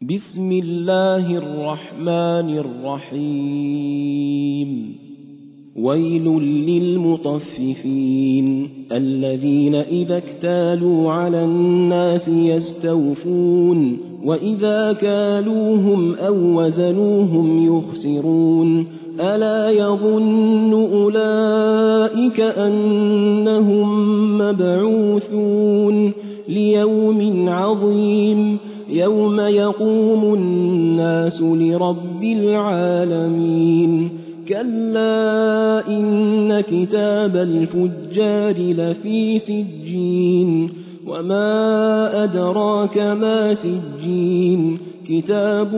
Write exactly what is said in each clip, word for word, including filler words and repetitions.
بسم الله الرحمن الرحيم ويل للمطففين الذين إذا اكتالوا على الناس يستوفون وإذا كالوهم أو وزنوهم يخسرون ألا يظن أولئك أنهم مبعوثون ليوم عظيم يوم يقوم الناس لرب العالمين كلا إن كتاب الفجار لفي سجين وما أدراك ما سجين كتاب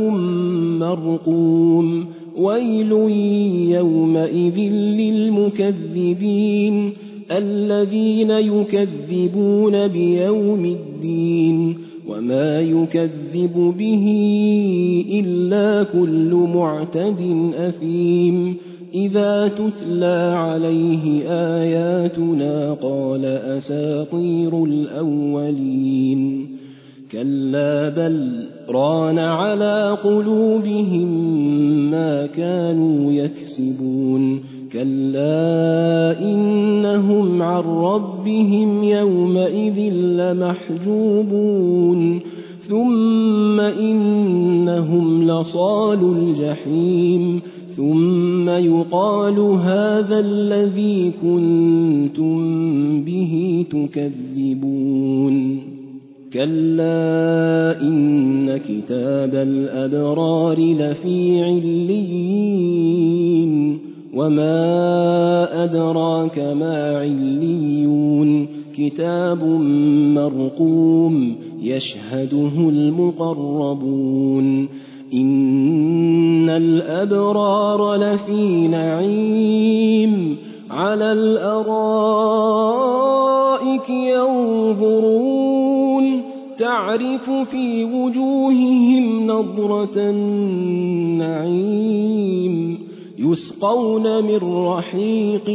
مرقوم ويل يومئذ للمكذبين الذين يكذبون بيوم الدين وما يكذب به إلا كل معتد أثيم إذا تتلى عليه آياتنا قال أساطير الأولين كلا بل ران على قلوبهم ما كانوا يكسبون كلا إنهم عن ربهم يومئذ لمحجوبون ثم إنهم لصالوا الجحيم ثم يقال هذا الذي كنتم به تكذبون كلا إن كتاب الأبرار لفي عليين وما أدراك ما عليون كتاب مرقوم يشهده المقربون إن الأبرار لفي نعيم على الأرائك ينظرون تعرف في وجوههم نضرة النعيم يسقون من رحيق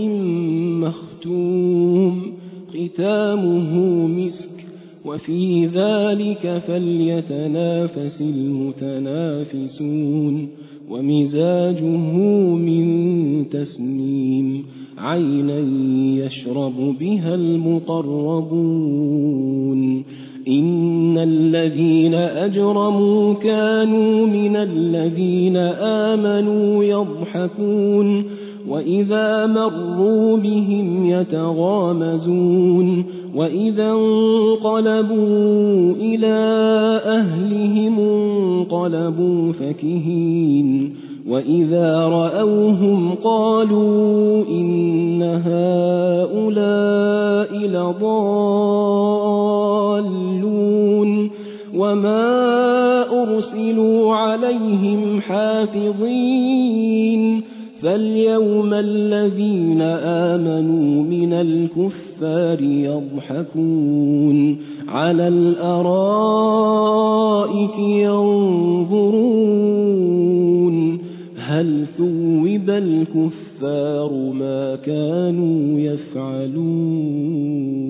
مختوم ختامه مسك وفي ذلك فليتنافس المتنافسون ومزاجه من تسنيم عينا يشرب بها المقربون إن الذين أجرموا كانوا من الذين آمنوا يضحكون وإذا مروا بهم يتغامزون وإذا انقلبوا إلى أهلهم انقلبوا فكهين وإذا رأوهم قالوا إن هؤلاء لضالون وما أرسلوا عليهم حافظين فاليوم الذين آمنوا من الكفار يضحكون على الأرائك ينظرون هل ثوب الكفار ما كانوا يفعلون